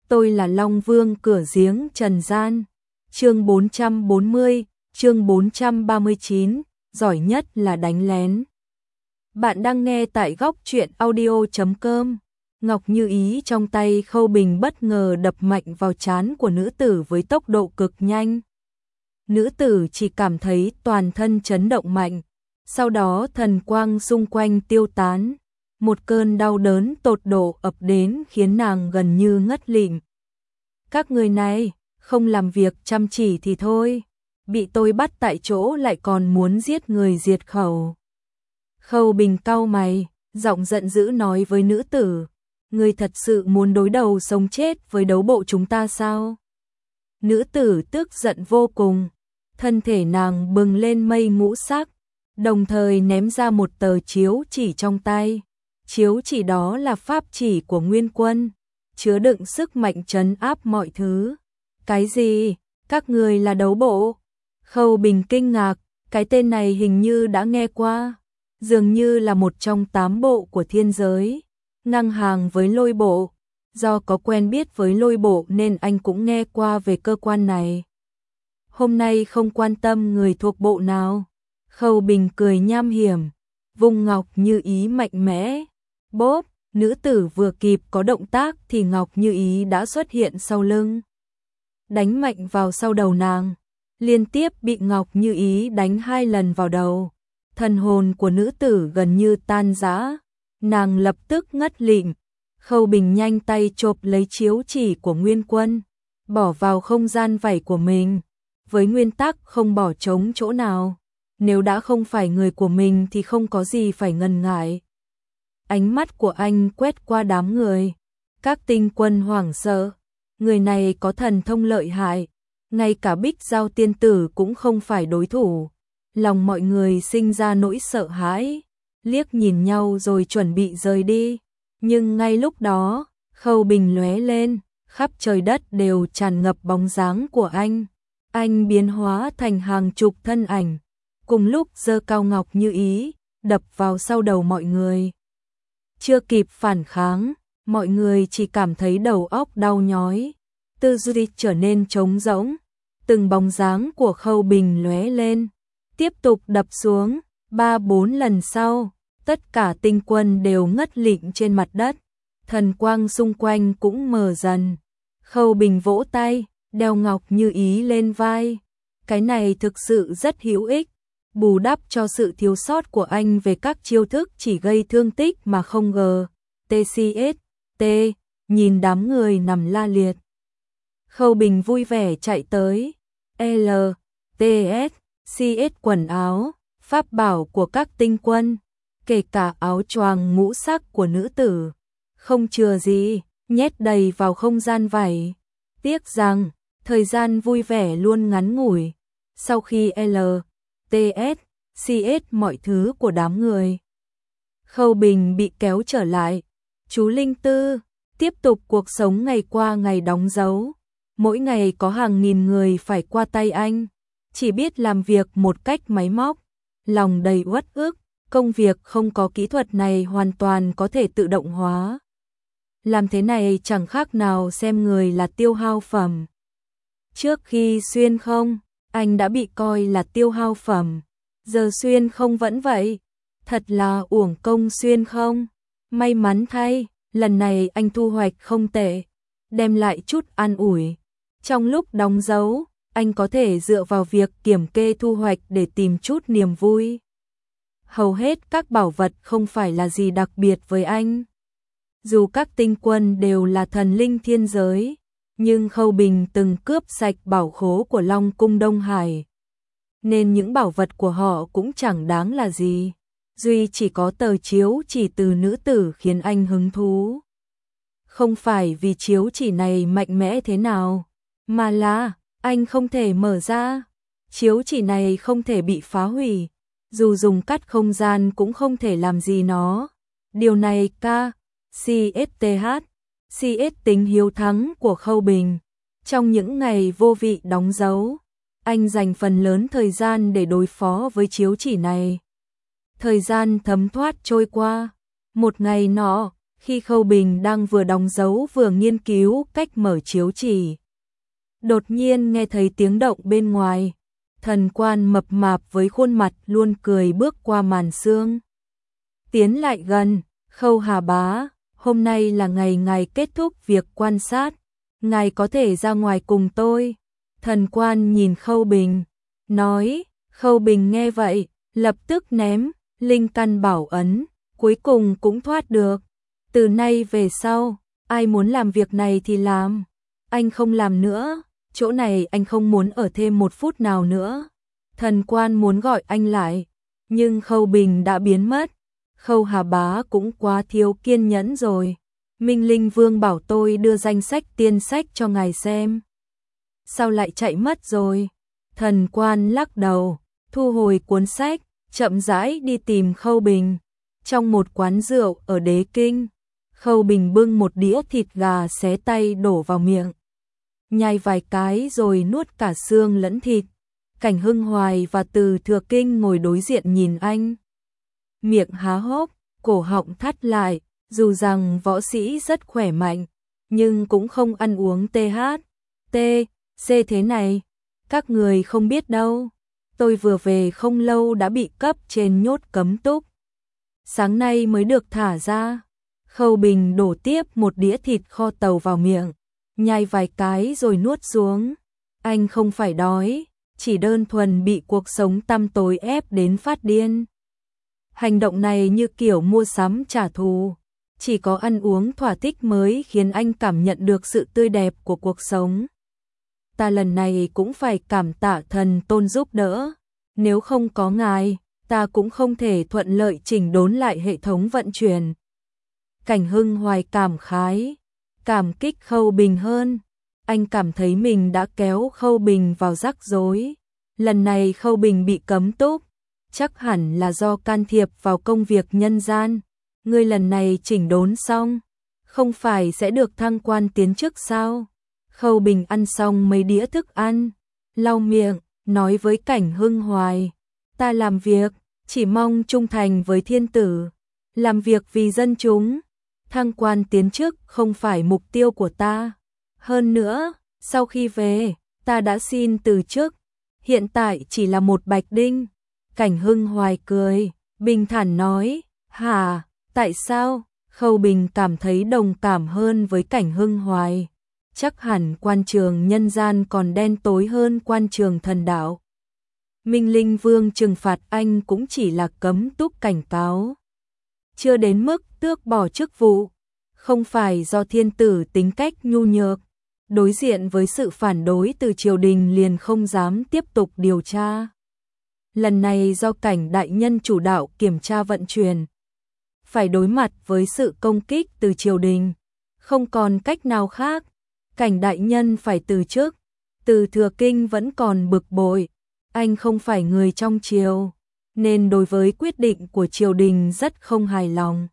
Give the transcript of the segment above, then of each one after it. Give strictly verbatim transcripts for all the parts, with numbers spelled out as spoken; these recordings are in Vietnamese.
tôi là Long Vương cửa giếng trần gian. Chương bốn trăm bốn mươi, chương bốn trăm ba mươi chín, giỏi nhất là đánh lén. Bạn đang nghe tại góc truyện audio chấm com. Ngọc Như Ý trong tay Khâu Bình bất ngờ đập mạnh vào trán của nữ tử với tốc độ cực nhanh. Nữ tử chỉ cảm thấy toàn thân chấn động mạnh, sau đó thần quang xung quanh tiêu tán. Một cơn đau đớn tột độ ập đến khiến nàng gần như ngất lịm. Các người này, không làm việc chăm chỉ thì thôi, bị tôi bắt tại chỗ lại còn muốn giết người diệt khẩu. Khâu Bình cau mày, giọng giận dữ nói với nữ tử, ngươi thật sự muốn đối đầu sống chết với đấu bộ chúng ta sao? Nữ tử tức giận vô cùng, thân thể nàng bừng lên mây ngũ sắc, đồng thời ném ra một tờ chiếu chỉ trong tay. Chiếu chỉ đó là pháp chỉ của Nguyên Quân, chứa đựng sức mạnh trấn áp mọi thứ. Cái gì? Các người là đấu bộ? Khâu Bình kinh ngạc, cái tên này hình như đã nghe qua, dường như là một trong tám bộ của thiên giới, ngang hàng với lôi bộ. Do có quen biết với lôi bộ nên anh cũng nghe qua về cơ quan này. Hôm nay không quan tâm người thuộc bộ nào. Khâu Bình cười nham hiểm, vung Ngọc Như Ý mạnh mẽ. Bốp, nữ tử vừa kịp có động tác thì Ngọc Như Ý đã xuất hiện sau lưng. Đánh mạnh vào sau đầu nàng, liên tiếp bị Ngọc Như Ý đánh hai lần vào đầu. Thần hồn của nữ tử gần như tan rã, nàng lập tức ngất lịm. Khâu Bình nhanh tay chộp lấy chiếu chỉ của Nguyên Quân, bỏ vào không gian vảy của mình, với nguyên tắc không bỏ trống chỗ nào. Nếu đã không phải người của mình thì không có gì phải ngần ngại. Ánh mắt của anh quét qua đám người, các tinh quân hoảng sợ, người này có thần thông lợi hại, ngay cả Bích Giao tiên tử cũng không phải đối thủ. Lòng mọi người sinh ra nỗi sợ hãi, liếc nhìn nhau rồi chuẩn bị rời đi. Nhưng ngay lúc đó, Khâu Bình lóe lên, khắp trời đất đều tràn ngập bóng dáng của anh. Anh biến hóa thành hàng chục thân ảnh, cùng lúc giơ cao Ngọc Như Ý, đập vào sau đầu mọi người. Chưa kịp phản kháng, mọi người chỉ cảm thấy đầu óc đau nhói, tư duy trở nên trống rỗng. Từng bóng dáng của Khâu Bình lóe lên, tiếp tục đập xuống. Ba bốn lần sau, tất cả tinh quân đều ngất lịm trên mặt đất, thần quang xung quanh cũng mờ dần. Khâu Bình vỗ tay, đeo Ngọc Như Ý lên vai. Cái này thực sự rất hữu ích, bù đắp cho sự thiếu sót của anh về các chiêu thức chỉ gây thương tích mà không ngờ. tê xê ét, T, nhìn đám người nằm la liệt. Khâu Bình vui vẻ chạy tới, L, T S, C S quần áo, pháp bảo của các tinh quân, kể cả áo choàng ngũ sắc của nữ tử, không chừa gì, nhét đầy vào không gian vảy. Tiếc rằng, thời gian vui vẻ luôn ngắn ngủi, sau khi L, T S, C S mọi thứ của đám người. Khâu Bình bị kéo trở lại, chú Linh Tư, tiếp tục cuộc sống ngày qua ngày đóng dấu. Mỗi ngày có hàng nghìn người phải qua tay anh, chỉ biết làm việc một cách máy móc, lòng đầy uất ức, công việc không có kỹ thuật này hoàn toàn có thể tự động hóa. Làm thế này chẳng khác nào xem người là tiêu hao phẩm. Trước khi xuyên không, anh đã bị coi là tiêu hao phẩm, giờ xuyên không vẫn vậy, thật là uổng công xuyên không. May mắn thay, lần này anh thu hoạch không tệ, đem lại chút an ủi. Trong lúc đóng dấu, anh có thể dựa vào việc kiểm kê thu hoạch để tìm chút niềm vui. Hầu hết các bảo vật không phải là gì đặc biệt với anh. Dù các tinh quân đều là thần linh thiên giới, nhưng Khâu Bình từng cướp sạch bảo khố của Long Cung Đông Hải, nên những bảo vật của họ cũng chẳng đáng là gì. Duy chỉ có tờ chiếu chỉ từ nữ tử khiến anh hứng thú. Không phải vì chiếu chỉ này mạnh mẽ thế nào, mà là anh không thể mở ra. Chiếu chỉ này không thể bị phá hủy, dù dùng cắt không gian cũng không thể làm gì nó. Điều này K, C S T H, C S tính hiếu thắng của Khâu Bình. Trong những ngày vô vị đóng dấu, anh dành phần lớn thời gian để đối phó với chiếu chỉ này. Thời gian thấm thoát trôi qua, một ngày nọ, Khi Khâu Bình đang vừa đóng dấu vừa nghiên cứu cách mở chiếu chỉ, đột nhiên nghe thấy tiếng động bên ngoài. Thần quan mập mạp với khuôn mặt luôn cười bước qua màn sương, tiến lại gần. Khâu Hà bá, hôm nay là ngày ngài kết thúc việc quan sát, ngài có thể ra ngoài cùng tôi. Thần quan nhìn Khâu Bình, nói. Khâu Bình nghe vậy, lập tức ném linh căn bảo ấn, cuối cùng cũng thoát được. Từ nay về sau, ai muốn làm việc này thì làm, anh không làm nữa, chỗ này anh không muốn ở thêm một phút nào nữa. Thần quan muốn gọi anh lại, nhưng Khâu Bình đã biến mất. Khâu Hà bá cũng quá thiếu kiên nhẫn rồi. Minh Linh Vương bảo tôi đưa danh sách tiên sách cho ngài xem, sao lại chạy mất rồi? Thần quan lắc đầu, thu hồi cuốn sách, chậm rãi đi tìm Khâu Bình. Trong một quán rượu ở Đế Kinh, Khâu Bình bưng một đĩa thịt gà xé tay đổ vào miệng, nhai vài cái rồi nuốt cả xương lẫn thịt. Cảnh Hưng Hoài và Từ Thừa Kinh ngồi đối diện nhìn anh, miệng há hốc, cổ họng thắt lại. Dù rằng võ sĩ rất khỏe mạnh, nhưng cũng không ăn uống tê hát, tê, xê thế này. Các người không biết đâu, tôi vừa về không lâu đã bị cấp trên nhốt cấm túc, sáng nay mới được thả ra. Khâu Bình đổ tiếp một đĩa thịt kho tàu vào miệng, nhai vài cái rồi nuốt xuống. Anh không phải đói, chỉ đơn thuần bị cuộc sống tăm tối ép đến phát điên. Hành động này như kiểu mua sắm trả thù, chỉ có ăn uống thỏa thích mới khiến anh cảm nhận được sự tươi đẹp của cuộc sống. Ta lần này cũng phải cảm tạ thần tôn giúp đỡ, nếu không có ngài, ta cũng không thể thuận lợi chỉnh đốn lại hệ thống vận chuyển. Cảnh Hưng Hoài cảm khái, cảm kích Khâu Bình hơn. Anh cảm thấy mình đã kéo Khâu Bình vào rắc rối. Lần này Khâu Bình bị cấm túc, chắc hẳn là do can thiệp vào công việc nhân gian. Ngươi lần này chỉnh đốn xong, không phải sẽ được thăng quan tiến chức sao? Khâu Bình ăn xong mấy đĩa thức ăn, lau miệng, nói với Cảnh Hưng Hoài, ta làm việc, chỉ mong trung thành với thiên tử, làm việc vì dân chúng. Thăng quan tiến chức không phải mục tiêu của ta. Hơn nữa, sau khi về, ta đã xin từ chức, hiện tại chỉ là một bạch đinh. Cảnh Hưng Hoài cười, bình thản nói, hả, tại sao? Khâu Bình cảm thấy đồng cảm hơn với Cảnh Hưng Hoài. Chắc hẳn quan trường nhân gian còn đen tối hơn quan trường thần đạo. Minh Linh Vương trừng phạt anh cũng chỉ là cấm túc cảnh cáo, chưa đến mức tước bỏ chức vụ. Không phải do thiên tử tính cách nhu nhược, đối diện với sự phản đối từ triều đình liền không dám tiếp tục điều tra. Lần này do Cảnh đại nhân chủ đạo kiểm tra vận chuyển, phải đối mặt với sự công kích từ triều đình, không còn cách nào khác, Cảnh đại nhân phải từ chức. Từ Thừa Kinh vẫn còn bực bội, anh không phải người trong triều, nên đối với quyết định của triều đình rất không hài lòng.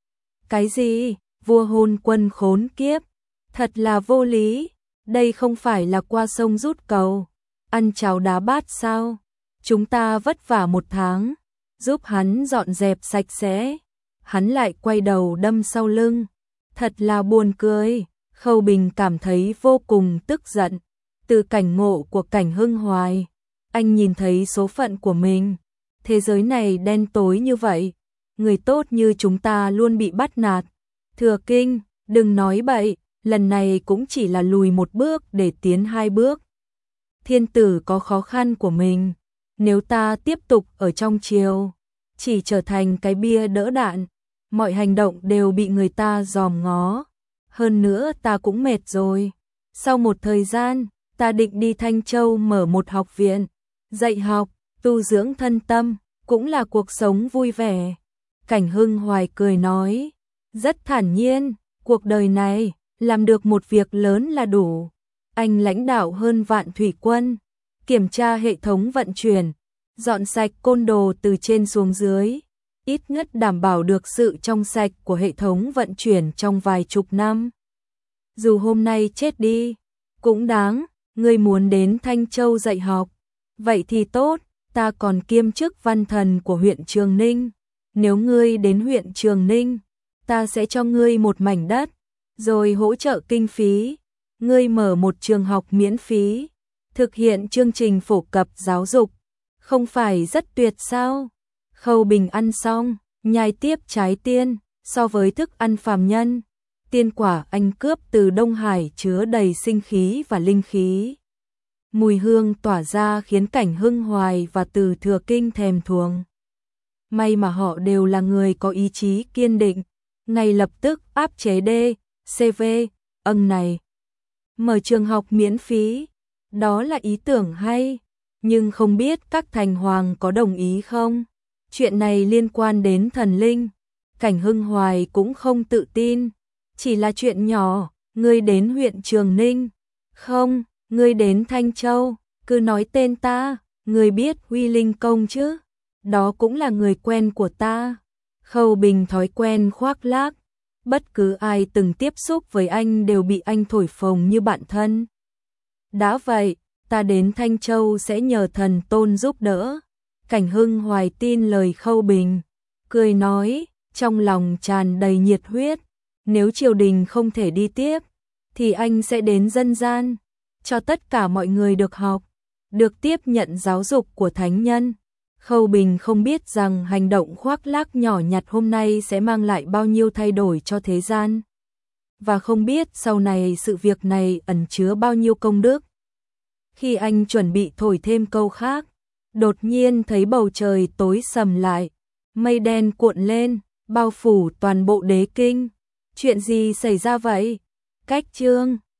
Cái gì? Vua hôn quân khốn kiếp, thật là vô lý, đây không phải là qua sông rút cầu, ăn cháo đá bát sao? Chúng ta vất vả một tháng, giúp hắn dọn dẹp sạch sẽ, hắn lại quay đầu đâm sau lưng, thật là buồn cười. Khâu Bình cảm thấy vô cùng tức giận. Từ cảnh ngộ của Cảnh Hưng Hoài, anh nhìn thấy số phận của mình, thế giới này đen tối như vậy, người tốt như chúng ta luôn bị bắt nạt. Thừa Kinh, đừng nói bậy, lần này cũng chỉ là lùi một bước để tiến hai bước. Thiên tử có khó khăn của mình, nếu ta tiếp tục ở trong triều, chỉ trở thành cái bia đỡ đạn, mọi hành động đều bị người ta dòm ngó. Hơn nữa ta cũng mệt rồi, sau một thời gian, ta định đi Thanh Châu mở một học viện, dạy học, tu dưỡng thân tâm, cũng là cuộc sống vui vẻ. Cảnh Hưng Hoài cười nói, rất thản nhiên, cuộc đời này, làm được một việc lớn là đủ. Anh lãnh đạo hơn vạn thủy quân, kiểm tra hệ thống vận chuyển, dọn sạch côn đồ từ trên xuống dưới, ít nhất đảm bảo được sự trong sạch của hệ thống vận chuyển trong vài chục năm. Dù hôm nay chết đi, cũng đáng. Ngươi muốn đến Thanh Châu dạy học, vậy thì tốt, ta còn kiêm chức văn thần của huyện Trường Ninh. Nếu ngươi đến huyện Trường Ninh, ta sẽ cho ngươi một mảnh đất, rồi hỗ trợ kinh phí, ngươi mở một trường học miễn phí, thực hiện chương trình phổ cập giáo dục, không phải rất tuyệt sao? Khâu Bình ăn xong, nhai tiếp trái tiên, so với thức ăn phàm nhân, tiên quả anh cướp từ Đông Hải chứa đầy sinh khí và linh khí. Mùi hương tỏa ra khiến Cảnh Hưng Hoài và Từ Thừa Kinh thèm thuồng. May mà họ đều là người có ý chí kiên định, ngay lập tức áp chế D, C V, âng này. Mở trường học miễn phí, đó là ý tưởng hay, nhưng không biết các thành hoàng có đồng ý không? Chuyện này liên quan đến thần linh, Cảnh Hưng Hoài cũng không tự tin, chỉ là chuyện nhỏ, ngươi đến huyện Trường Ninh, không, ngươi đến Thanh Châu, cứ nói tên ta, ngươi biết Huy Linh Công chứ, đó cũng là người quen của ta. Khâu Bình thói quen khoác lác, bất cứ ai từng tiếp xúc với anh đều bị anh thổi phồng như bạn thân. Đã vậy, ta đến Thanh Châu sẽ nhờ thần tôn giúp đỡ. Cảnh Hưng Hoài tin lời Khâu Bình, cười nói, trong lòng tràn đầy nhiệt huyết, nếu triều đình không thể đi tiếp, thì anh sẽ đến dân gian, cho tất cả mọi người được học, được tiếp nhận giáo dục của thánh nhân. Khâu Bình không biết rằng hành động khoác lác nhỏ nhặt hôm nay sẽ mang lại bao nhiêu thay đổi cho thế gian, và không biết sau này sự việc này ẩn chứa bao nhiêu công đức. Khi anh chuẩn bị thổi thêm câu khác, đột nhiên thấy bầu trời tối sầm lại, mây đen cuộn lên, bao phủ toàn bộ đế kinh. Chuyện gì xảy ra vậy? Cách chương